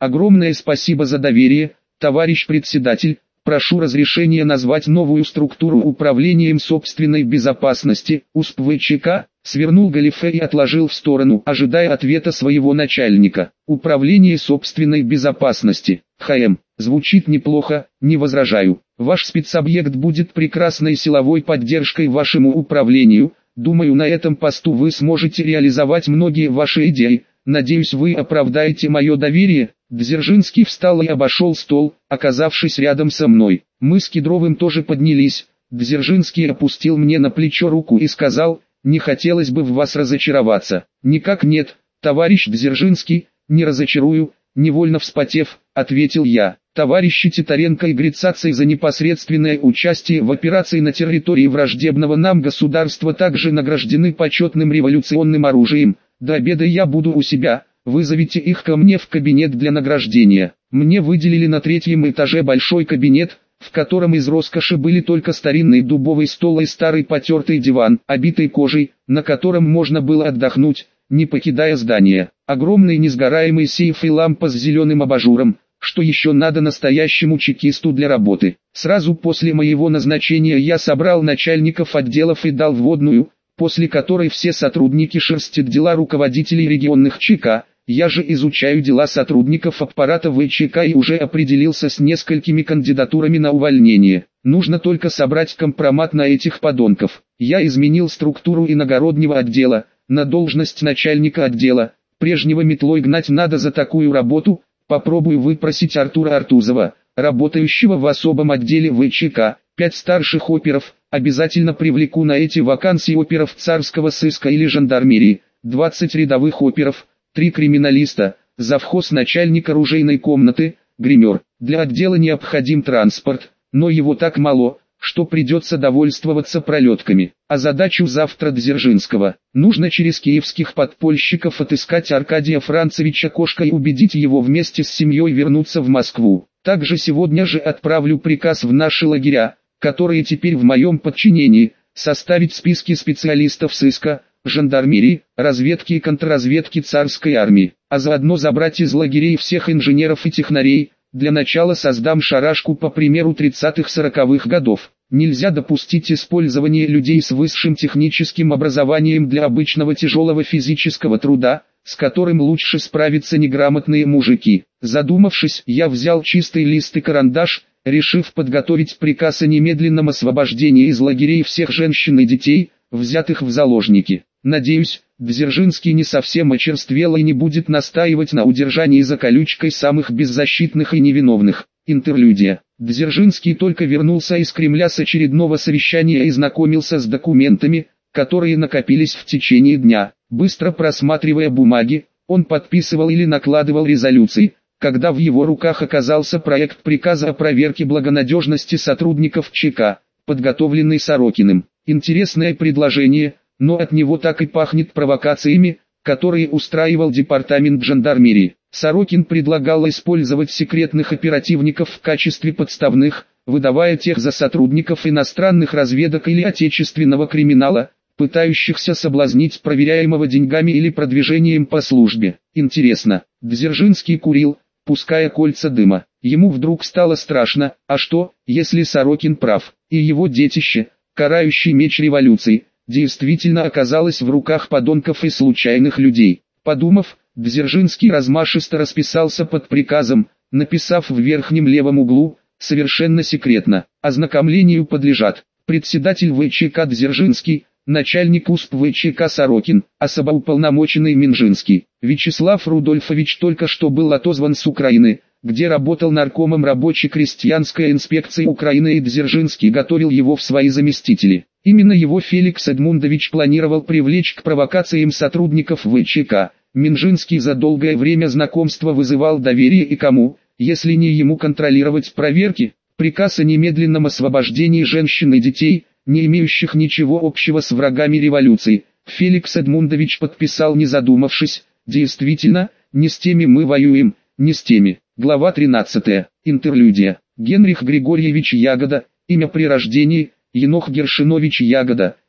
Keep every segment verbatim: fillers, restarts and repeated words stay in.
Огромное спасибо за доверие, товарищ председатель. Прошу разрешения назвать новую структуру управлением собственной безопасности, УСП-ВЧК, свернул галифе и отложил в сторону, ожидая ответа своего начальника. Управление собственной безопасности, ХМ, звучит неплохо, не возражаю. Ваш спецобъект будет прекрасной силовой поддержкой вашему управлению. Думаю, на этом посту вы сможете реализовать многие ваши идеи. Надеюсь, вы оправдаете мое доверие. Дзержинский встал и обошел стол, оказавшись рядом со мной. Мы с Кедровым тоже поднялись. Дзержинский опустил мне на плечо руку и сказал: «Не хотелось бы в вас разочароваться». «Никак нет, товарищ Дзержинский, не разочарую», невольно вспотев, ответил я. Товарищи Титаренко и Грицаций за непосредственное участие в операции на территории враждебного нам государства также награждены почетным революционным оружием. До обеда я буду у себя. Вызовите их ко мне в кабинет для награждения. Мне выделили на третьем этаже большой кабинет, в котором из роскоши были только старинный дубовый стол и старый потертый диван, обитый кожей, на котором можно было отдохнуть, не покидая здания. Огромный несгораемый сейф и лампа с зеленым абажуром, что еще надо настоящему чекисту для работы. Сразу после моего назначения я собрал начальников отделов и дал вводную, после которой все сотрудники шерстят дела руководителей регионных ЧК. Я же изучаю дела сотрудников аппарата ВЧК и уже определился с несколькими кандидатурами на увольнение. Нужно только собрать компромат на этих подонков. Я изменил структуру иногороднего отдела, на должность начальника отдела. Прежнего метлой гнать надо за такую работу. Попробую выпросить Артура Артузова, работающего в особом отделе ВЧК. Пять старших оперов, обязательно привлеку на эти вакансии оперов царского сыска или жандармерии. двадцать рядовых оперов. Три криминалиста, завхоз начальник оружейной комнаты, гример. Для отдела необходим транспорт, но его так мало, что придется довольствоваться пролетками. А задачу завтра Дзержинского. Нужно через киевских подпольщиков отыскать Аркадия Францевича Кошка и убедить его вместе с семьей вернуться в Москву. Также сегодня же отправлю приказ в наши лагеря, которые теперь в моем подчинении, составить списки специалистов сыска, жандармерии, разведки и контрразведки царской армии, а заодно забрать из лагерей всех инженеров и технарей. Для начала создам шарашку по примеру тридцатых-сороковых годов. Нельзя допустить использование людей с высшим техническим образованием для обычного тяжелого физического труда, с которым лучше справятся неграмотные мужики. Задумавшись, я взял чистый лист и карандаш, решив подготовить приказ о немедленном освобождении из лагерей всех женщин и детей, взятых в заложники. Надеюсь, Дзержинский не совсем очерствел и не будет настаивать на удержании за колючкой самых беззащитных и невиновных. Интерлюдия. Дзержинский только вернулся из Кремля с очередного совещания и знакомился с документами, которые накопились в течение дня. Быстро просматривая бумаги, он подписывал или накладывал резолюции, когда в его руках оказался проект приказа о проверке благонадежности сотрудников ЧК, подготовленный Сорокиным. Интересное предложение, но от него так и пахнет провокациями, которые устраивал департамент жандармерии. Сорокин предлагал использовать секретных оперативников в качестве подставных, выдавая тех за сотрудников иностранных разведок или отечественного криминала, пытающихся соблазнить проверяемого деньгами или продвижением по службе. Интересно, Дзержинский курил, пуская кольца дыма. Ему вдруг стало страшно, а что, если Сорокин прав, и его детище, карающий меч революции, действительно оказалось в руках подонков и случайных людей. Подумав, Дзержинский размашисто расписался под приказом, написав в верхнем левом углу, совершенно секретно, ознакомлению подлежат председатель ВЧК Дзержинский, начальник УСП ВЧК Сорокин, особоуполномоченный Минжинский. Вячеслав Рудольфович только что был отозван с Украины, где работал наркомом рабоче-крестьянской инспекции Украины, и Дзержинский готовил его в свои заместители. Именно его Феликс Эдмундович планировал привлечь к провокациям сотрудников ВЧК. Минжинский за долгое время знакомства вызывал доверие, и кому, если не ему, контролировать проверки? Приказ о немедленном освобождении женщин и детей, не имеющих ничего общего с врагами революции, Феликс Эдмундович подписал, не задумавшись. Действительно, не с теми мы воюем, не с теми. Глава тринадцатая. Интерлюдия. Генрих Григорьевич Ягода, имя при рождении, Енох Гершинович Ягода,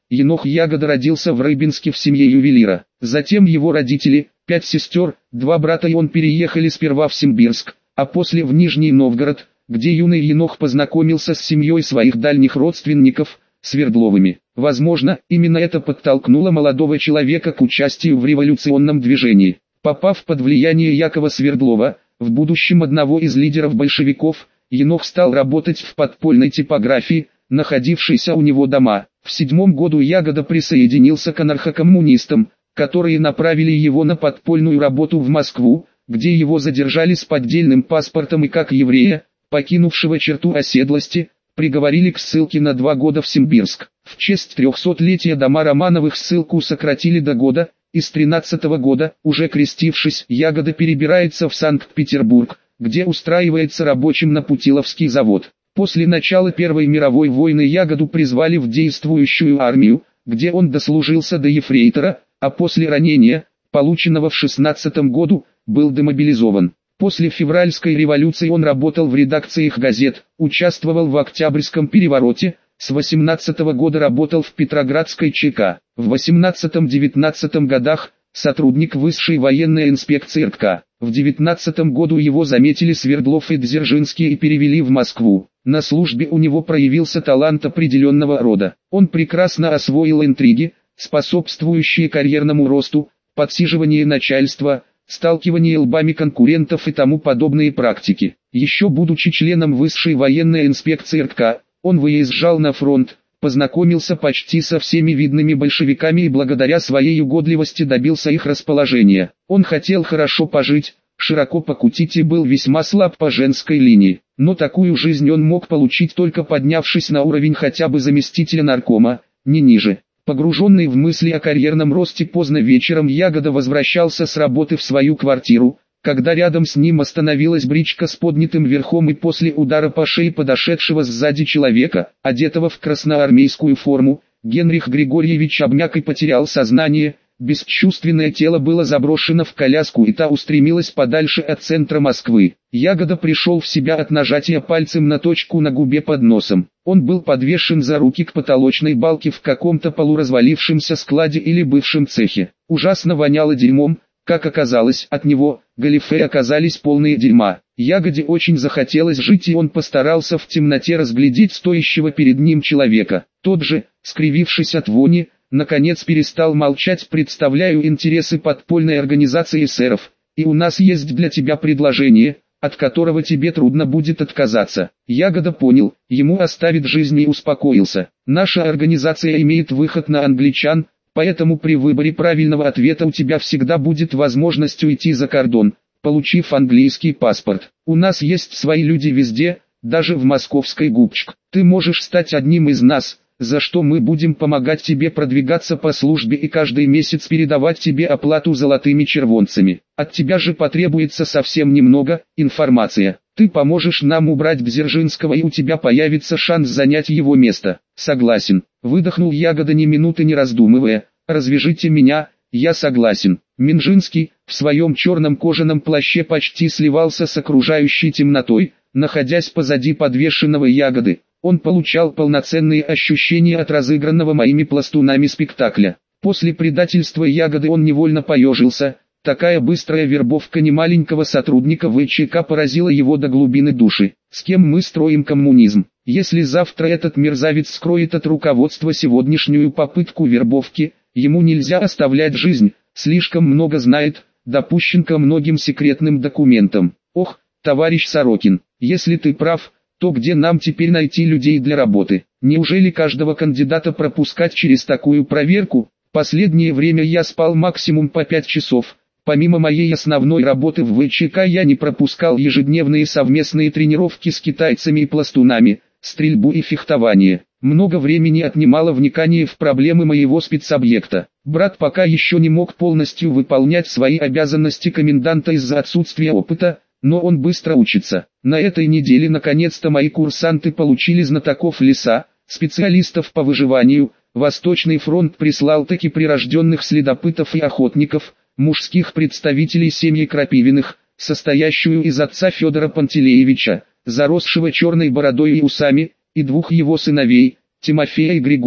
Енох Ягода родился в Рыбинске в семье ювелира. Затем его родители, пять сестер, два брата и он переехали сперва в Симбирск, а после в Нижний Новгород, где юный Енох познакомился с семьей своих дальних родственников, Свердловыми. Возможно, именно это подтолкнуло молодого человека к участию в революционном движении. Попав под влияние Якова Свердлова, в будущем одного из лидеров большевиков, Енох стал работать в подпольной типографии, находившейся у него дома. В седьмом году Ягода присоединился к анархокоммунистам, которые направили его на подпольную работу в Москву, где его задержали с поддельным паспортом и как еврея, покинувшего черту оседлости, приговорили к ссылке на два года в Симбирск. В честь трехсотлетия дома Романовых ссылку сократили до года, и с тринадцатого года, уже крестившись, Ягода перебирается в Санкт-Петербург, где устраивается рабочим на Путиловский завод. После начала Первой мировой войны Ягоду призвали в действующую армию, где он дослужился до ефрейтора, а после ранения, полученного в шестнадцатом году, был демобилизован. После февральской революции он работал в редакциях газет, участвовал в Октябрьском перевороте, с восемнадцатого года работал в Петроградской ЧК. В восемнадцатом-девятнадцатом годах сотрудник высшей военной инспекции эр ка. В девятнадцатом году его заметили Свердлов и Дзержинский и перевели в Москву. На службе у него проявился талант определенного рода. Он прекрасно освоил интриги, способствующие карьерному росту, подсиживание начальства, сталкивание лбами конкурентов и тому подобные практики. Еще будучи членом высшей военной инспекции эр ка, он выезжал на фронт, познакомился почти со всеми видными большевиками и благодаря своей угодливости добился их расположения. Он хотел хорошо пожить, широко покутить и был весьма слаб по женской линии. Но такую жизнь он мог получить только поднявшись на уровень хотя бы заместителя наркома, не ниже. Погруженный в мысли о карьерном росте поздно вечером Ягода возвращался с работы в свою квартиру, когда рядом с ним остановилась бричка с поднятым верхом и после удара по шее подошедшего сзади человека, одетого в красноармейскую форму, Генрих Григорьевич обмяк и потерял сознание, бесчувственное тело было заброшено в коляску и та устремилась подальше от центра Москвы. Ягода пришел в себя от нажатия пальцем на точку на губе под носом. Он был подвешен за руки к потолочной балке в каком-то полуразвалившемся складе или бывшем цехе. Ужасно воняло дерьмом, как оказалось, от него, галифе оказались полные дерьма. Ягоде очень захотелось жить и он постарался в темноте разглядеть стоящего перед ним человека. Тот же, скривившись от вони, наконец перестал молчать. «Представляю интересы подпольной организации эсеров, и у нас есть для тебя предложение, от которого тебе трудно будет отказаться». Ягода понял, ему оставит жизнь и успокоился. «Наша организация имеет выход на англичан, поэтому при выборе правильного ответа у тебя всегда будет возможность уйти за кордон, получив английский паспорт. У нас есть свои люди везде, даже в московской губчк. Ты можешь стать одним из нас, за что мы будем помогать тебе продвигаться по службе и каждый месяц передавать тебе оплату золотыми червонцами. От тебя же потребуется совсем немного, информация. Ты поможешь нам убрать Дзержинского и у тебя появится шанс занять его место». «Согласен», — выдохнул Ягода ни минуты не раздумывая. «Развяжите меня, я согласен». Минжинский, в своем черном кожаном плаще почти сливался с окружающей темнотой, находясь позади подвешенного Ягоды. Он получал полноценные ощущения от разыгранного моими пластунами спектакля. После предательства Ягоды он невольно поежился. Такая быстрая вербовка немаленького сотрудника вэ че ка поразила его до глубины души. С кем мы строим коммунизм? Если завтра этот мерзавец скроет от руководства сегодняшнюю попытку вербовки, ему нельзя оставлять жизнь, слишком много знает, допущен ко многим секретным документам. Ох, товарищ Сорокин, если ты прав, то где нам теперь найти людей для работы? Неужели каждого кандидата пропускать через такую проверку? Последнее время я спал максимум по пять часов. Помимо моей основной работы в вэ че ка я не пропускал ежедневные совместные тренировки с китайцами и пластунами, стрельбу и фехтование. Много времени отнимало вникание в проблемы моего спецобъекта. Брат пока еще не мог полностью выполнять свои обязанности коменданта из-за отсутствия опыта, но он быстро учится. На этой неделе наконец-то мои курсанты получили знатоков леса, специалистов по выживанию. Восточный фронт прислал таки прирожденных следопытов и охотников, мужских представителей семьи Крапивиных, состоящую из отца Федора Пантелеевича, заросшего черной бородой и усами, и двух его сыновей, Тимофея и Григория.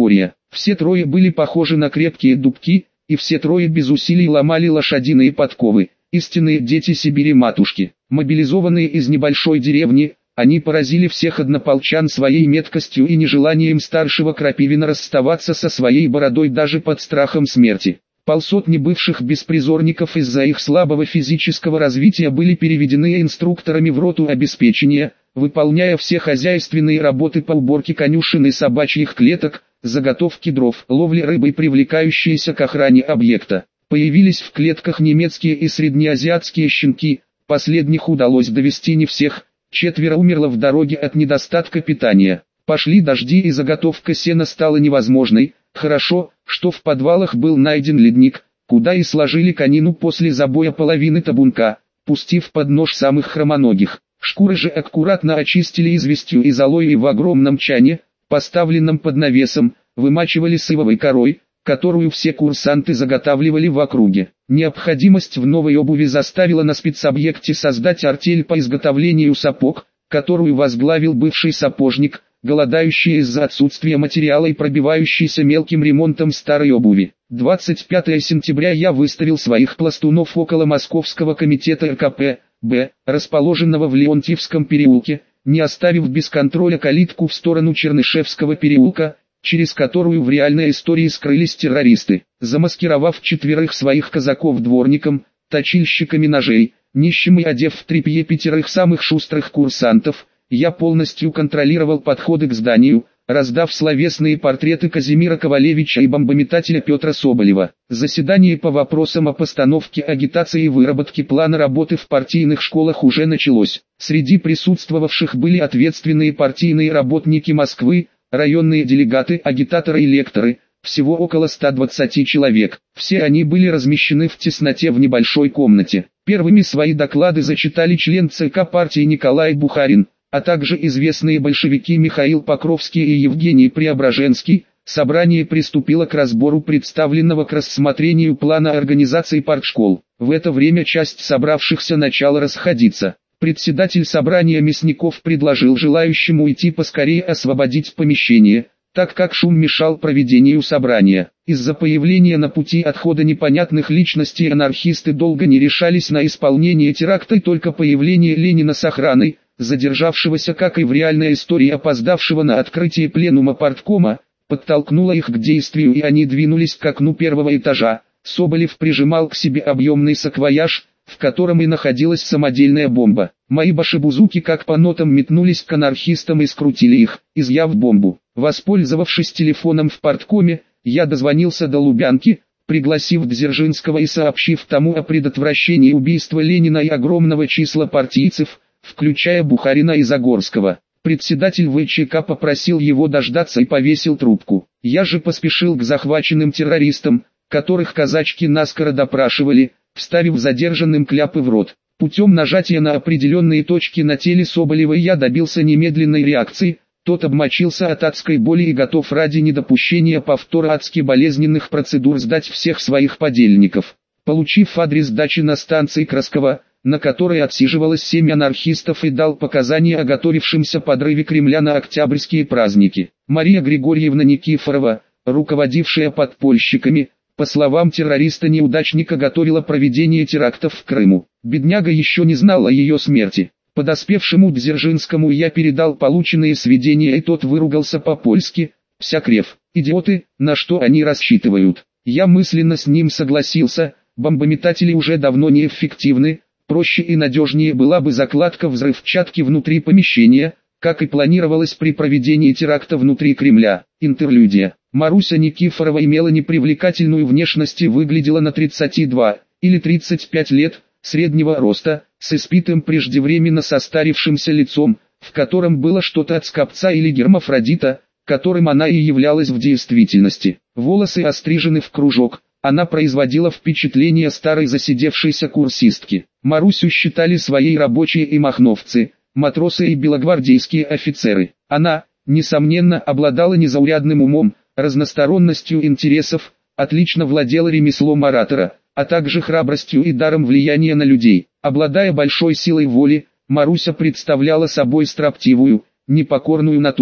Все трое были похожи на крепкие дубки, и все трое без усилий ломали лошадиные подковы, истинные дети Сибири-матушки. Мобилизованные из небольшой деревни, они поразили всех однополчан своей меткостью и нежеланием старшего Крапивина расставаться со своей бородой даже под страхом смерти. Полсотни бывших беспризорников из-за их слабого физического развития были переведены инструкторами в роту обеспечения, выполняя все хозяйственные работы по уборке конюшен и собачьих клеток, заготовке дров, ловле рыбы, привлекающиеся к охране объекта. Появились в клетках немецкие и среднеазиатские щенки, последних удалось довести не всех, четверо умерло в дороге от недостатка питания. Пошли дожди и заготовка сена стала невозможной. Хорошо, что в подвалах был найден ледник, куда и сложили конину после забоя половины табунка, пустив под нож самых хромоногих. Шкуры же аккуратно очистили известью и золой и в огромном чане, поставленном под навесом, вымачивали сывовой корой, которую все курсанты заготавливали в округе. Необходимость в новой обуви заставила на спецобъекте создать артель по изготовлению сапог, которую возглавил бывший сапожник, голодающий из-за отсутствия материала и пробивающийся мелким ремонтом старой обуви. двадцать пятого сентября я выставил своих пластунов около Московского комитета эр ка пэ бэ, расположенного в Леонтьевском переулке, не оставив без контроля калитку в сторону Чернышевского переулка, через которую в реальной истории скрылись террористы. Замаскировав четверых своих казаков дворником, точильщиками ножей, нищим и одев в тряпье пятерых самых шустрых курсантов, я полностью контролировал подходы к зданию, раздав словесные портреты Казимира Ковалевича и бомбометателя Петра Соболева. Заседание по вопросам о постановке агитации и выработке плана работы в партийных школах уже началось. Среди присутствовавших были ответственные партийные работники Москвы, районные делегаты, агитаторы и лекторы, всего около ста двадцати человек. Все они были размещены в тесноте в небольшой комнате. Первыми свои доклады зачитали член ЦК партии Николай Бухарин, а также известные большевики Михаил Покровский и Евгений Преображенский. Собрание приступило к разбору представленного к рассмотрению плана организации партшкол. В это время часть собравшихся начала расходиться. Председатель собрания Мясников предложил желающим уйти поскорее освободить помещение, так как шум мешал проведению собрания. Из-за появления на пути отхода непонятных личностей анархисты долго не решались на исполнение теракта, и только появление Ленина с охраной, задержавшегося, как и в реальной истории опоздавшего на открытие пленума парткома, подтолкнуло их к действию, и они двинулись к окну первого этажа. Соболев прижимал к себе объемный саквояж, в котором и находилась самодельная бомба. Мои башибузуки как по нотам метнулись к анархистам и скрутили их, изъяв бомбу. Воспользовавшись телефоном в парткоме, я дозвонился до Лубянки, пригласив Дзержинского и сообщив тому о предотвращении убийства Ленина и огромного числа партийцев, включая Бухарина и Загорского. Председатель вэ че ка попросил его дождаться и повесил трубку. Я же поспешил к захваченным террористам, которых казачки наскоро допрашивали, вставив задержанным кляпы в рот. Путем нажатия на определенные точки на теле Соболева я добился немедленной реакции. Тот обмочился от адской боли и готов ради недопущения повтора адски болезненных процедур сдать всех своих подельников. Получив адрес дачи на станции Красково, на которой отсиживалось семь анархистов, и дал показания о готовившемся подрыве Кремля на октябрьские праздники. Мария Григорьевна Никифорова, руководившая подпольщиками, по словам террориста-неудачника, готовила проведение терактов в Крыму. Бедняга еще не знал о ее смерти. Подоспевшему Дзержинскому я передал полученные сведения, и тот выругался по-польски: «Псякрев, идиоты, на что они рассчитывают?» Я мысленно с ним согласился. Бомбометатели уже давно неэффективны, проще и надежнее была бы закладка взрывчатки внутри помещения, как и планировалось при проведении теракта внутри Кремля. Интерлюдия. Маруся Никифорова имела непривлекательную внешность и выглядела на тридцать два или тридцать пять лет, среднего роста, с испитым преждевременно состарившимся лицом, в котором было что-то от скопца или гермафродита, которым она и являлась в действительности. Волосы острижены в кружок, она производила впечатление старой засидевшейся курсистки. Марусю считали своей рабочие и махновцы, матросы и белогвардейские офицеры. Она, несомненно, обладала незаурядным умом, разносторонностью интересов, отлично владела ремеслом оратора, а также храбростью и даром влияния на людей. Обладая большой силой воли, Маруся представляла собой строптивую, непокорную натуру.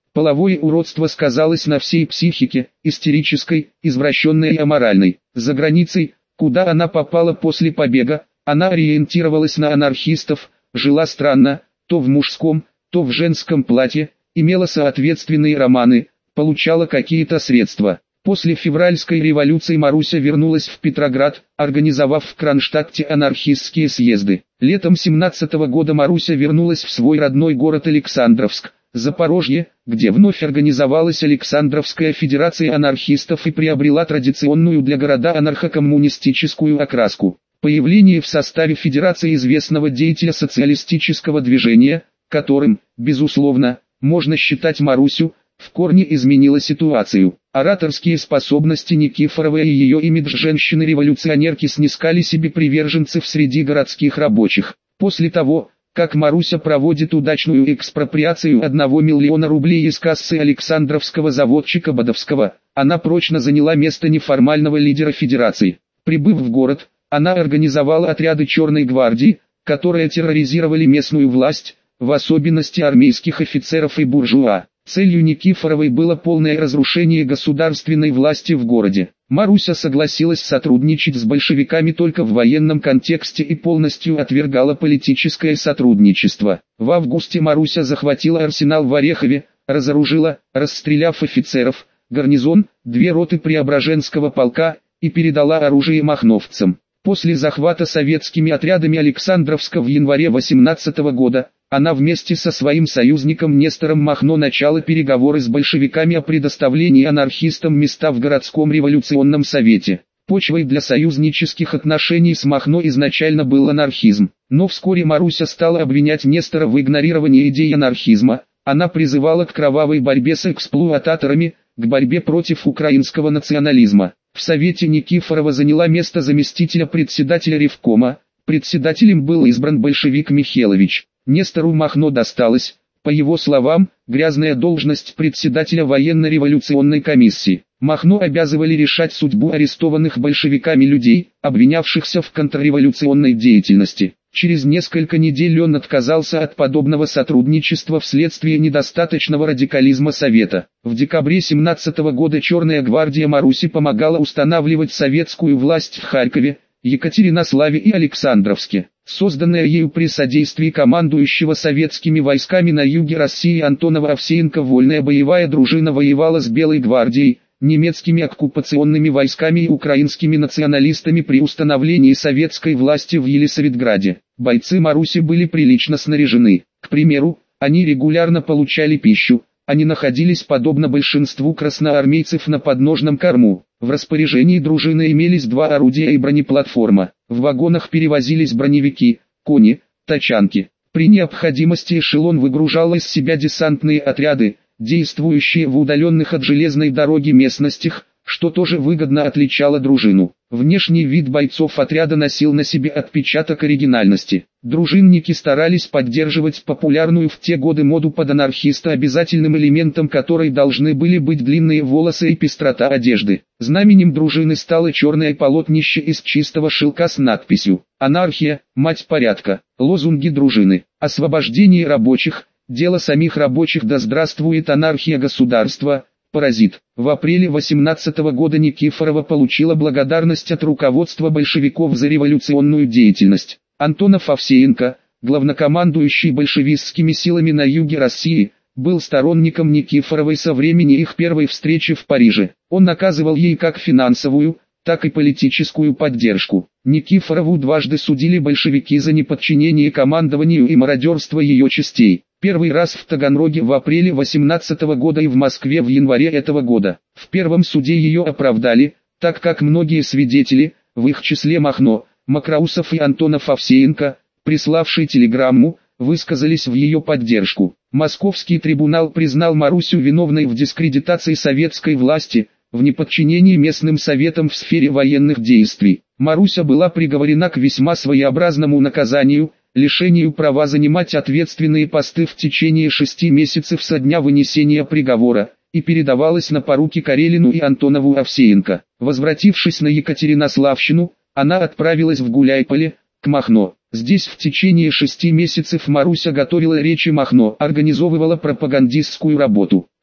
Половое уродство сказалось на всей психике, истерической, извращенной и аморальной. За границей, куда она попала после побега, она ориентировалась на анархистов, жила странно, то в мужском, то в женском платье, имела соответственные романы, получала какие-то средства. После февральской революции Маруся вернулась в Петроград, организовав в Кронштадте анархистские съезды. Летом семнадцатого года Маруся вернулась в свой родной город Александровск, Запорожье, где вновь организовалась Александровская федерация анархистов и приобрела традиционную для города анархо-коммунистическую окраску. Появление в составе федерации известного деятеля социалистического движения, которым, безусловно, можно считать Марусю, в корне изменило ситуацию. Ораторские способности Никифоровой и ее имидж женщины-революционерки снискали себе приверженцев среди городских рабочих. После того, как Маруся проводит удачную экспроприацию одного миллиона рублей из кассы Александровского заводчика Бодовского, она прочно заняла место неформального лидера федерации. Прибыв в город, она организовала отряды Черной гвардии, которые терроризировали местную власть, в особенности армейских офицеров и буржуа. Целью Никифоровой было полное разрушение государственной власти в городе. Маруся согласилась сотрудничать с большевиками только в военном контексте и полностью отвергала политическое сотрудничество. В августе Маруся захватила арсенал в Орехове, разоружила, расстреляв офицеров, гарнизон, две роты Преображенского полка, и передала оружие махновцам. После захвата советскими отрядами Александровска в январе восемнадцатого года, она вместе со своим союзником Нестором Махно начала переговоры с большевиками о предоставлении анархистам места в городском революционном совете. Почвой для союзнических отношений с Махно изначально был анархизм, но вскоре Маруся стала обвинять Нестора в игнорировании идей анархизма. Она призывала к кровавой борьбе с эксплуататорами, к борьбе против украинского национализма. В Совете Никифорова заняла место заместителя председателя Ревкома, председателем был избран большевик Михелович. Нестору Махно досталась, по его словам, грязная должность председателя военно-революционной комиссии. Махно обязывали решать судьбу арестованных большевиками людей, обвинявшихся в контрреволюционной деятельности. Через несколько недель он отказался от подобного сотрудничества вследствие недостаточного радикализма Совета. В декабре семнадцатого года Черная гвардия Маруси помогала устанавливать советскую власть в Харькове, Екатеринославе и Александровске. Созданная ею при содействии командующего советскими войсками на юге России Антонова Овсеенко вольная боевая дружина воевала с Белой гвардией, немецкими оккупационными войсками и украинскими националистами при установлении советской власти в Елисаветграде. Бойцы Маруси были прилично снаряжены. К примеру, они регулярно получали пищу, они находились подобно большинству красноармейцев на подножном корму. В распоряжении дружины имелись два орудия и бронеплатформа. В вагонах перевозились броневики, кони, тачанки. При необходимости эшелон выгружал из себя десантные отряды, действующие в удаленных от железной дороги местностях, что тоже выгодно отличало дружину. Внешний вид бойцов отряда носил на себе отпечаток оригинальности. Дружинники старались поддерживать популярную в те годы моду под анархиста, обязательным элементом которой должны были быть длинные волосы и пестрота одежды. Знаменем дружины стало черное полотнище из чистого шелка с надписью «Анархия, мать порядка». Лозунги дружины: освобождение рабочих, дело самих рабочих, да здравствует анархия государства, паразит. В апреле восемнадцатого года Никифорова получила благодарность от руководства большевиков за революционную деятельность. Антонов Овсеенко, главнокомандующий большевистскими силами на юге России, был сторонником Никифоровой со времени их первой встречи в Париже. Он оказывал ей как финансовую, так и политическую поддержку. Никифорову дважды судили большевики за неподчинение командованию и мародерство ее частей. Первый раз в Таганроге в апреле восемнадцатого года и в Москве в январе этого года. В первом суде ее оправдали, так как многие свидетели, в их числе Махно, Макроусов и Антонов Овсеенко, приславшие телеграмму, высказались в ее поддержку. Московский трибунал признал Марусю виновной в дискредитации советской власти, в неподчинении местным советам в сфере военных действий. Маруся была приговорена к весьма своеобразному наказанию, лишению права занимать ответственные посты в течение шести месяцев со дня вынесения приговора, и передавалась на поруки Карелину и Антонову Овсеенко. Возвратившись на Екатеринославщину, она отправилась в Гуляйполе, к Махно. Здесь в течение шести месяцев Маруся готовила речи Махно, организовывала пропагандистскую работу.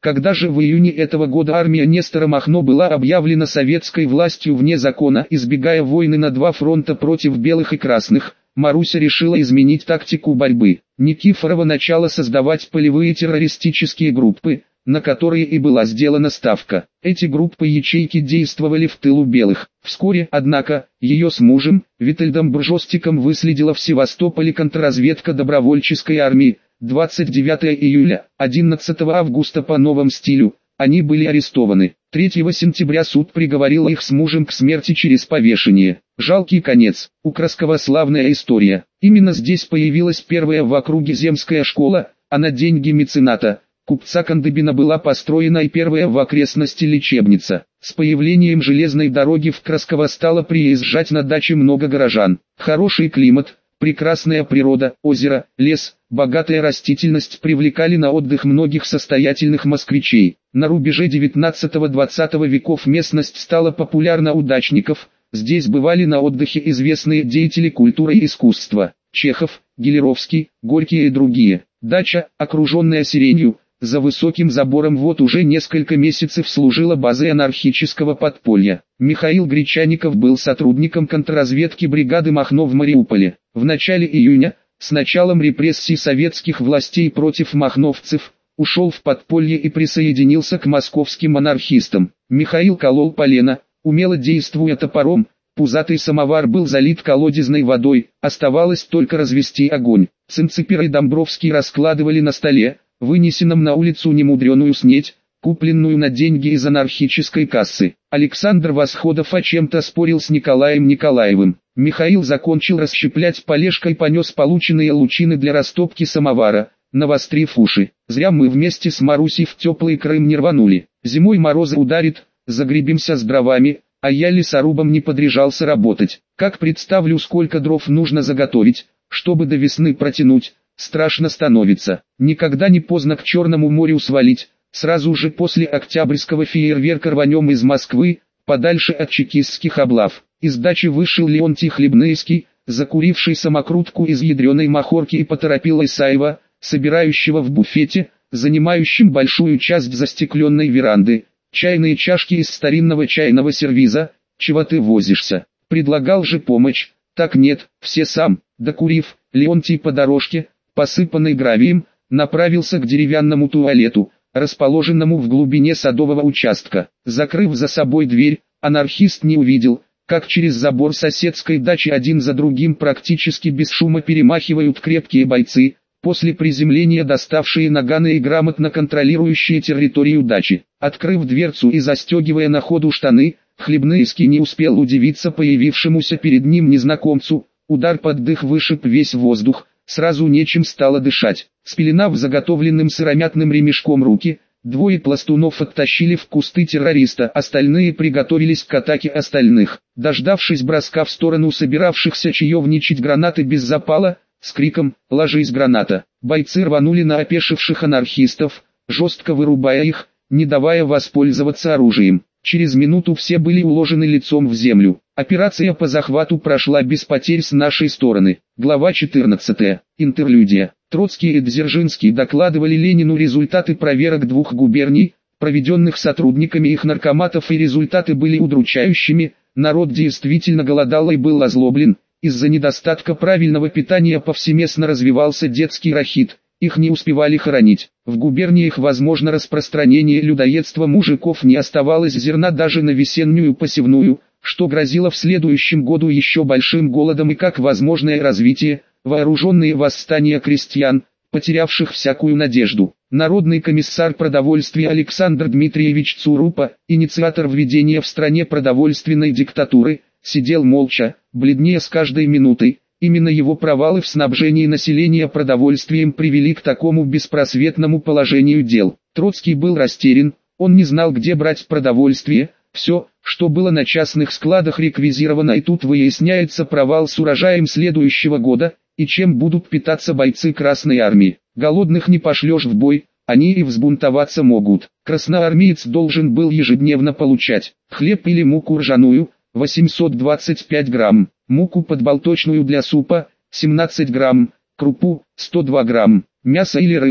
Когда же в июне этого года армия Нестора Махно была объявлена советской властью вне закона, избегая войны на два фронта против белых и красных, Маруся решила изменить тактику борьбы. Никифорова начала создавать полевые террористические группы, на которые и была сделана ставка. Эти группы-ячейки действовали в тылу белых. Вскоре, однако, ее с мужем, Витальдом Бржостиком, выследила в Севастополе контрразведка добровольческой армии. двадцать девятого июля, одиннадцатого августа по новому стилю, они были арестованы. третьего сентября суд приговорил их с мужем к смерти через повешение. Жалкий конец. У Краскова славная история. Именно здесь появилась первая в округе земская школа, а на деньги мецената, купца Кандыбина, была построена и первая в окрестности лечебница. С появлением железной дороги в Красково стало приезжать на дачи много горожан. Хороший климат, прекрасная природа, озеро, лес, богатая растительность привлекали на отдых многих состоятельных москвичей. На рубеже девятнадцатого-двадцатого веков местность стала популярна у дачников. Здесь бывали на отдыхе известные деятели культуры и искусства: Чехов, Гелеровский, Горький и другие. Дача, окруженная сиренью, за высоким забором, вот уже несколько месяцев служила базой анархического подполья. Михаил Гречаников был сотрудником контрразведки бригады Махно в Мариуполе. В начале июня, с началом репрессий советских властей против махновцев, ушел в подполье и присоединился к московским анархистам. Михаил колол полено, умело действуя топором, пузатый самовар был залит колодезной водой, оставалось только развести огонь. Цинципер и Домбровский раскладывали на столе, вынесенном на улицу, немудреную снеть, купленную на деньги из анархической кассы. Александр Восходов о чем-то спорил с Николаем Николаевым. Михаил закончил расщеплять полежкой, понес полученные лучины для растопки самовара, навострив уши. Зря мы вместе с Марусей в теплый Крым не рванули. Зимой морозы ударит, загребемся с дровами, а я лесорубом не подряжался работать. Как представлю, сколько дров нужно заготовить, чтобы до весны протянуть, страшно становится. Никогда не поздно к Черному морю свалить. Сразу же после октябрьского фейерверка рванем из Москвы, подальше от чекистских облав. Из дачи вышел Леонтий Хлебнейский, закуривший самокрутку из ядреной махорки, и поторопил Исаева, собирающего в буфете, занимающем большую часть застекленной веранды, чайные чашки из старинного чайного сервиза. Чего ты возишься? Предлагал же помощь. Так нет, все сам. Докурив, Леонтий по дорожке, посыпанной гравием, направился к деревянному туалету, расположенному в глубине садового участка. Закрыв за собой дверь, анархист не увидел, как через забор соседской дачи один за другим практически без шума перемахивают крепкие бойцы, после приземления доставшие наганы и грамотно контролирующие территорию дачи. Открыв дверцу и застегивая на ходу штаны, Хлебнейский не успел удивиться появившемуся перед ним незнакомцу. Удар под дых вышиб весь воздух, сразу нечем стало дышать. Спеленав заготовленным сыромятным ремешком руки, двое пластунов оттащили в кусты террориста, остальные приготовились к атаке остальных. Дождавшись броска в сторону собиравшихся чаевничать гранаты без запала, с криком «Ложись, граната!», бойцы рванули на опешивших анархистов, жестко вырубая их, не давая воспользоваться оружием. Через минуту все были уложены лицом в землю. Операция по захвату прошла без потерь с нашей стороны. Глава четырнадцатая. Интерлюдия. Троцкий и Дзержинский докладывали Ленину результаты проверок двух губерний, проведенных сотрудниками их наркоматов, и результаты были удручающими. Народ действительно голодал и был озлоблен. Из-за недостатка правильного питания повсеместно развивался детский рахит. Их не успевали хоронить. В губерниях возможно распространение людоедства, мужиков не оставалось зерна даже на весеннюю посевную, что грозило в следующем году еще большим голодом и как возможное развитие, вооруженные восстания крестьян, потерявших всякую надежду. Народный комиссар продовольствия Александр Дмитриевич Цурупа, инициатор введения в стране продовольственной диктатуры, сидел молча, бледнее с каждой минутой. Именно его провалы в снабжении населения продовольствием привели к такому беспросветному положению дел. Троцкий был растерян, он не знал, где брать продовольствие. Все, что было на частных складах, реквизировано, и тут выясняется провал с урожаем следующего года, и чем будут питаться бойцы Красной Армии. Голодных не пошлешь в бой, они и взбунтоваться могут. Красноармеец должен был ежедневно получать хлеб или муку ржаную, восемьсот двадцать пять грамм, муку подболточную для супа, семнадцать грамм, крупу, сто два грамм, мясо или рыбу,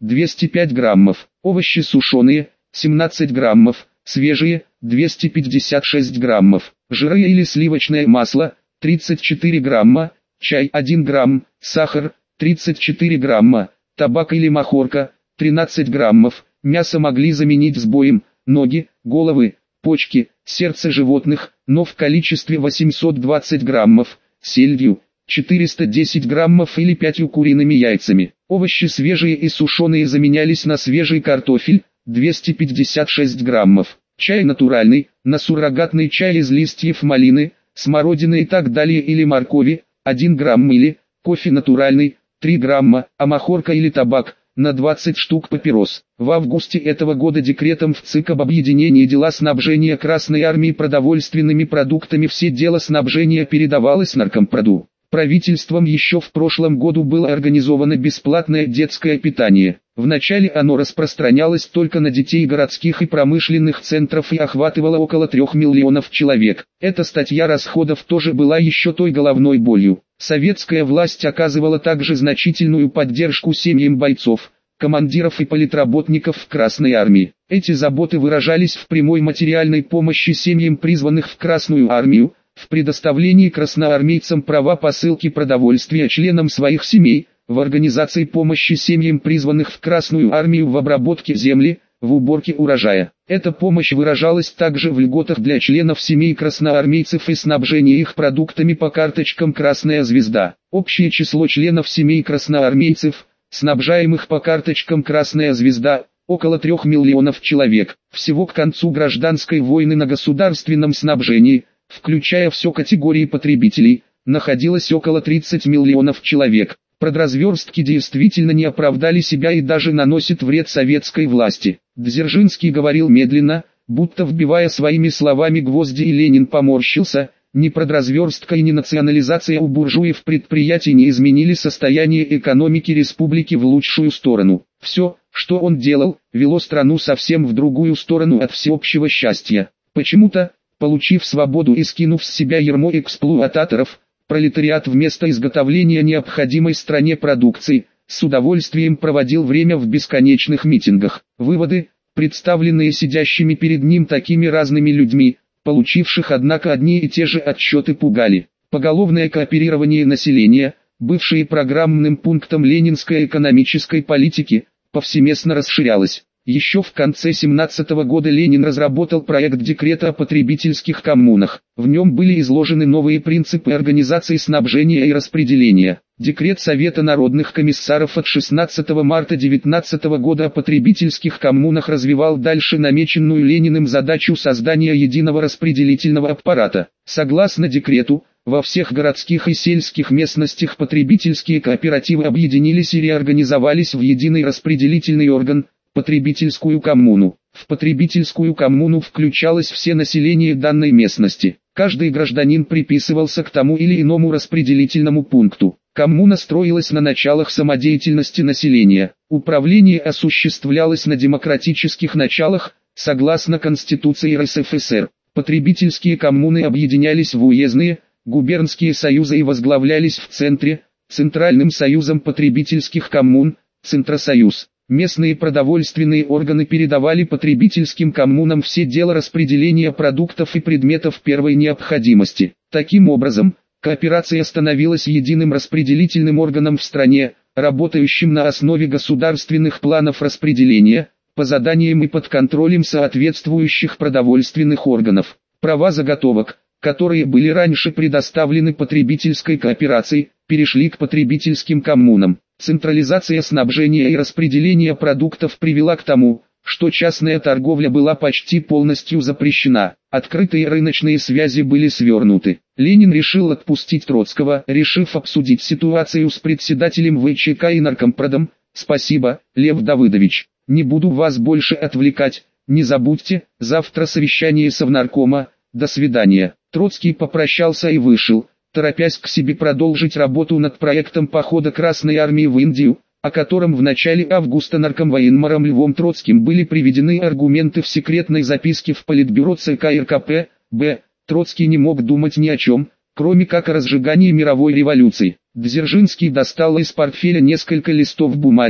двести пять граммов, овощи сушеные, семнадцать граммов, свежие, двести пятьдесят шесть граммов, жиры или сливочное масло, тридцать четыре грамма, чай один грамм, сахар, тридцать четыре грамма, табак или махорка, тринадцать граммов, мясо могли заменить сбоем, ноги, головы, почки, сердце животных, но в количестве восемьсот двадцать граммов, сельдью, четыреста десять граммов или пятью куриными яйцами. Овощи свежие и сушеные заменялись на свежий картофель, двести пятьдесят шесть граммов, чай натуральный, на суррогатный чай из листьев малины, смородины и так далее или моркови, один грамм или, кофе натуральный, три грамма, а махорка или табак, на двадцать штук папирос. В августе этого года декретом в ЦИК об объединении дела снабжения Красной Армии продовольственными продуктами все дело снабжения передавалось Наркомпроду. Правительством еще в прошлом году было организовано бесплатное детское питание. Вначале оно распространялось только на детей городских и промышленных центров и охватывало около трех миллионов человек. Эта статья расходов тоже была еще той головной болью. Советская власть оказывала также значительную поддержку семьям бойцов, командиров и политработников в Красной Армии. Эти заботы выражались в прямой материальной помощи семьям призванных в Красную Армию, в предоставлении красноармейцам права посылки продовольствия членам своих семей, в организации помощи семьям призванных в Красную Армию в обработке земли, в уборке урожая. Эта помощь выражалась также в льготах для членов семей красноармейцев и снабжении их продуктами по карточкам «Красная звезда». Общее число членов семей красноармейцев, снабжаемых по карточкам «Красная звезда», около трех миллионов человек. Всего к концу гражданской войны на государственном снабжении, включая все категории потребителей, находилось около тридцати миллионов человек. Продразверстки действительно не оправдали себя и даже наносят вред советской власти. Дзержинский говорил медленно, будто вбивая своими словами гвозди, и Ленин поморщился. Ни продразверстка и ни национализация у буржуев предприятий не изменили состояние экономики республики в лучшую сторону. Все, что он делал, вело страну совсем в другую сторону от всеобщего счастья. Почему-то, получив свободу и скинув с себя ярмо эксплуататоров, пролетариат вместо изготовления необходимой стране продукции, с удовольствием проводил время в бесконечных митингах. Выводы, представленные сидящими перед ним такими разными людьми, получивших однако одни и те же отчеты, пугали. Поголовное кооперирование населения, бывшее программным пунктом ленинской экономической политики, повсеместно расширялось. Еще в конце семнадцатого года Ленин разработал проект декрета о потребительских коммунах. В нем были изложены новые принципы организации снабжения и распределения. Декрет Совета народных комиссаров от шестнадцатого марта девятнадцатого года о потребительских коммунах развивал дальше намеченную Лениным задачу создания единого распределительного аппарата. Согласно декрету, во всех городских и сельских местностях потребительские кооперативы объединились и реорганизовались в единый распределительный орган – потребительскую коммуну. В потребительскую коммуну включалось все население данной местности. Каждый гражданин приписывался к тому или иному распределительному пункту. Коммуна строилась на началах самодеятельности населения. Управление осуществлялось на демократических началах, согласно Конституции эр эс эф эс эр. Потребительские коммуны объединялись в уездные, губернские союзы и возглавлялись в центре, Центральным союзом потребительских коммун, Центросоюз. Местные продовольственные органы передавали потребительским коммунам все дела распределения продуктов и предметов первой необходимости. Таким образом, кооперация становилась единым распределительным органом в стране, работающим на основе государственных планов распределения, по заданиям и под контролем соответствующих продовольственных органов. Права заготовок, которые были раньше предоставлены потребительской кооперации, перешли к потребительским коммунам. Централизация снабжения и распределения продуктов привела к тому, что частная торговля была почти полностью запрещена. Открытые рыночные связи были свернуты. Ленин решил отпустить Троцкого, решив обсудить ситуацию с председателем вэ че ка и Наркомпродом. «Спасибо, Лев Давыдович, не буду вас больше отвлекать, не забудьте, завтра совещание Совнаркома, до свидания». Троцкий попрощался и вышел, торопясь к себе продолжить работу над проектом похода Красной Армии в Индию, о котором в начале августа наркомвоенмаром Львом Троцким были приведены аргументы в секретной записке в Политбюро цэ ка эр ка пэ. Б. Троцкий не мог думать ни о чем, кроме как о разжигании мировой революции. Дзержинский достал из портфеля несколько листов бумаги,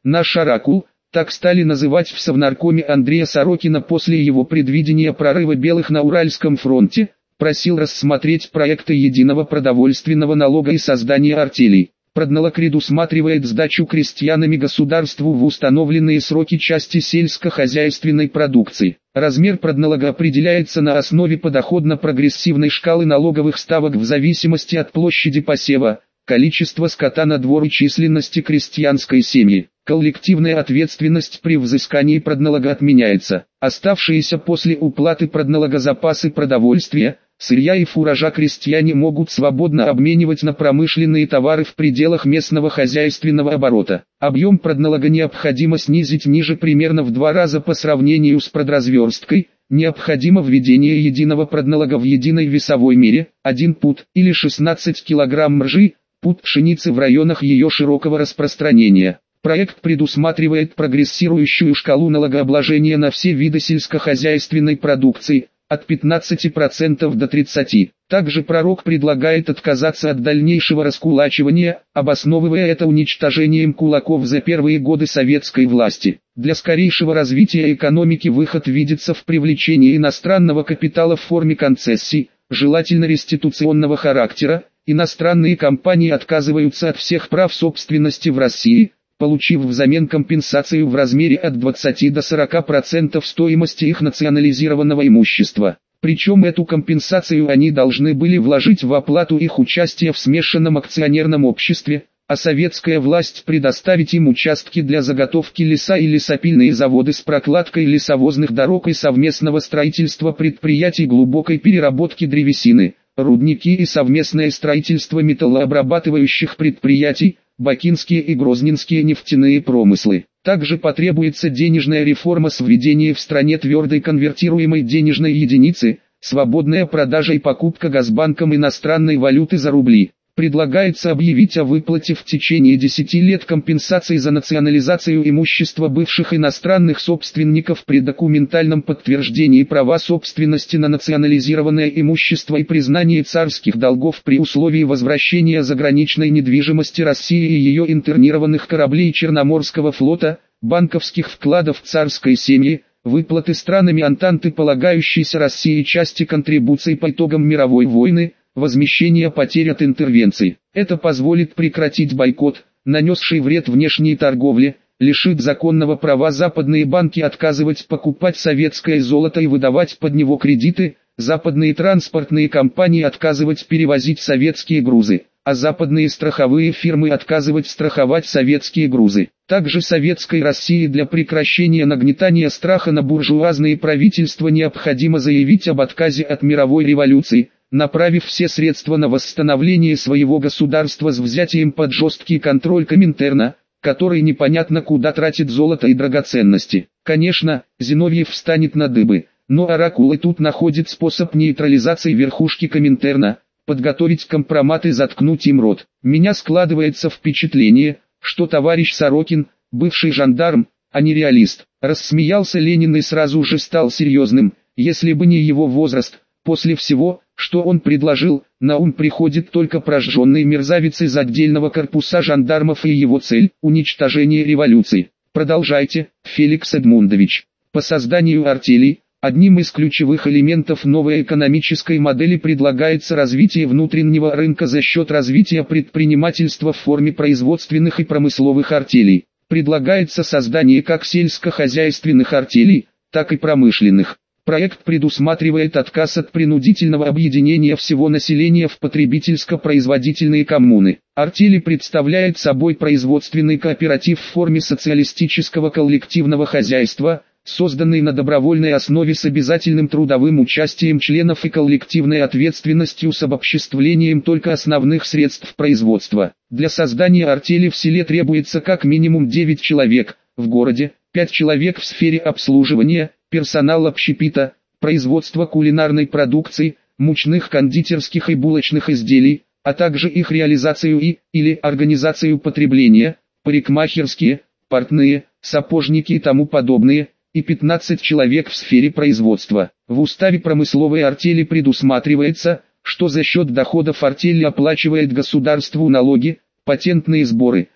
Наш оракул, так стали называть в Совнаркоме Андрея Сорокина после его предвидения прорыва белых на Уральском фронте, просил рассмотреть проекты единого продовольственного налога и создания артелей. Продналог предусматривает сдачу крестьянами государству в установленные сроки части сельскохозяйственной продукции. Размер продналога определяется на основе подоходно-прогрессивной шкалы налоговых ставок в зависимости от площади посева, количества скота на двор и численности крестьянской семьи. Коллективная ответственность при взыскании продналога отменяется. Оставшиеся после уплаты продналога запасы продовольствия, сырья и фуража крестьяне могут свободно обменивать на промышленные товары в пределах местного хозяйственного оборота. Объем продналога необходимо снизить ниже примерно в два раза по сравнению с продразверсткой. Необходимо введение единого продналога в единой весовой мере, один пуд или шестнадцать килограмм ржи, пуд пшеницы в районах ее широкого распространения. Проект предусматривает прогрессирующую шкалу налогообложения на все виды сельскохозяйственной продукции, от пятнадцати процентов до тридцати процентов. Также пророк предлагает отказаться от дальнейшего раскулачивания, обосновывая это уничтожением кулаков за первые годы советской власти. Для скорейшего развития экономики выход видится в привлечении иностранного капитала в форме концессий, желательно реституционного характера. Иностранные компании отказываются от всех прав собственности в России, получив взамен компенсацию в размере от двадцати до сорока процентов стоимости их национализированного имущества. Причем эту компенсацию они должны были вложить в оплату их участия в смешанном акционерном обществе, а советская власть предоставить им участки для заготовки леса и лесопильные заводы с прокладкой лесовозных дорог и совместного строительства предприятий глубокой переработки древесины, рудники и совместное строительство металлообрабатывающих предприятий, бакинские и грозненские нефтяные промыслы. Также потребуется денежная реформа с введением в стране твердой конвертируемой денежной единицы, свободная продажа и покупка Газбанком иностранной валюты за рубли. Предлагается объявить о выплате в течение десяти лет компенсаций за национализацию имущества бывших иностранных собственников при документальном подтверждении права собственности на национализированное имущество и признании царских долгов при условии возвращения заграничной недвижимости России и ее интернированных кораблей Черноморского флота, банковских вкладов царской семьи, выплаты странами Антанты полагающейся России части контрибуций по итогам мировой войны, возмещение потерь от интервенций. Это позволит прекратить бойкот, нанесший вред внешней торговле, лишит законного права западные банки отказывать покупать советское золото и выдавать под него кредиты, западные транспортные компании отказывать перевозить советские грузы, а западные страховые фирмы отказывать страховать советские грузы. Также советской России для прекращения нагнетания страха на буржуазные правительства необходимо заявить об отказе от мировой революции, направив все средства на восстановление своего государства с взятием под жесткий контроль Коминтерна, который непонятно куда тратит золото и драгоценности. Конечно, Зиновьев встанет на дыбы, но оракулы тут находят способ нейтрализации верхушки Коминтерна, подготовить компромат и заткнуть им рот. Меня складывается впечатление, что товарищ Сорокин, бывший жандарм, а не реалист. Рассмеялся Ленин и сразу же стал серьезным. Если бы не его возраст, после всего, что он предложил, на ум приходит только прожженный мерзавец из отдельного корпуса жандармов и его цель – уничтожение революции. Продолжайте, Феликс Эдмундович. По созданию артелей, одним из ключевых элементов новой экономической модели предлагается развитие внутреннего рынка за счет развития предпринимательства в форме производственных и промысловых артелей. Предлагается создание как сельскохозяйственных артелей, так и промышленных. Проект предусматривает отказ от принудительного объединения всего населения в потребительско-производительные коммуны. Артели представляют собой производственный кооператив в форме социалистического коллективного хозяйства, созданный на добровольной основе с обязательным трудовым участием членов и коллективной ответственностью с обобществлением только основных средств производства. Для создания артели в селе требуется как минимум девять человек, в городе – пять человек в сфере обслуживания, персонал общепита, производства кулинарной продукции, мучных кондитерских и булочных изделий, а также их реализацию и, или организацию потребления, парикмахерские, портные, сапожники и тому подобные, и пятнадцать человек в сфере производства. В уставе промысловой артели предусматривается, что за счет доходов артели оплачивает государству налоги, патентные сборы,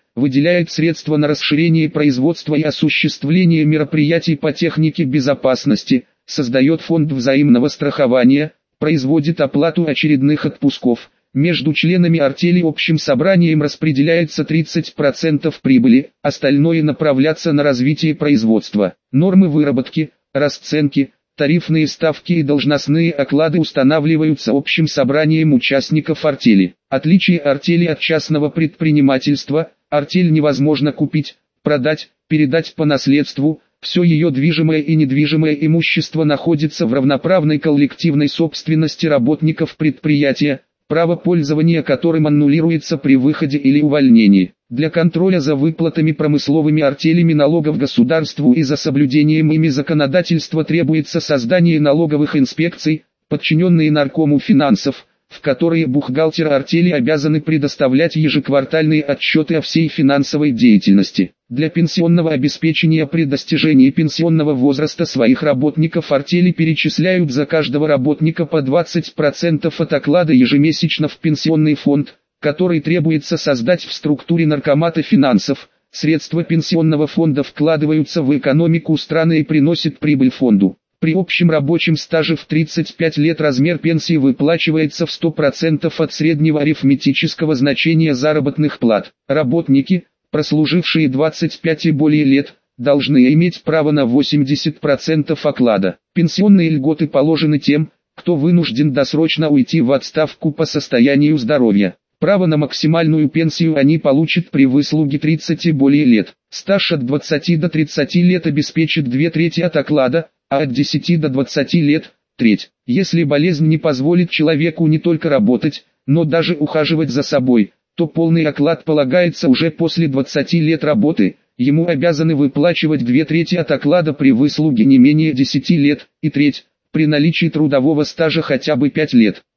выделяет средства на расширение производства и осуществление мероприятий по технике безопасности, создает фонд взаимного страхования, производит оплату очередных отпусков. Между членами артели общим собранием распределяется тридцать процентов прибыли, остальное направляться на развитие производства. Нормы выработки, расценки, тарифные ставки и должностные оклады устанавливаются общим собранием участников артели. Отличие артели от частного предпринимательства: артель невозможно купить, продать, передать по наследству. Все ее движимое и недвижимое имущество находится в равноправной коллективной собственности работников предприятия, право пользования которым аннулируется при выходе или увольнении. Для контроля за выплатами промысловыми артелями налогов государству и за соблюдением ими законодательства требуется создание налоговых инспекций, подчиненные наркому финансов, в которые бухгалтеры артели обязаны предоставлять ежеквартальные отчеты о всей финансовой деятельности. Для пенсионного обеспечения при достижении пенсионного возраста своих работников артели перечисляют за каждого работника по двадцать процентов от оклада ежемесячно в пенсионный фонд, который требуется создать в структуре наркомата финансов. Средства пенсионного фонда вкладываются в экономику страны и приносят прибыль фонду. При общем рабочем стаже в тридцать пять лет размер пенсии выплачивается в сто процентов от среднего арифметического значения заработных плат. Работники, прослужившие двадцать пять и более лет, должны иметь право на восемьдесят процентов оклада. Пенсионные льготы положены тем, кто вынужден досрочно уйти в отставку по состоянию здоровья. Право на максимальную пенсию они получат при выслуге тридцати и более лет. Стаж от двадцати до тридцати лет обеспечит две трети от оклада, а от десяти до двадцати лет – треть. Если болезнь не позволит человеку не только работать, но даже ухаживать за собой, то полный оклад полагается уже после двадцати лет работы. Ему обязаны выплачивать две трети от оклада при выслуге не менее десяти лет, и треть, при наличии трудового стажа хотя бы пять лет.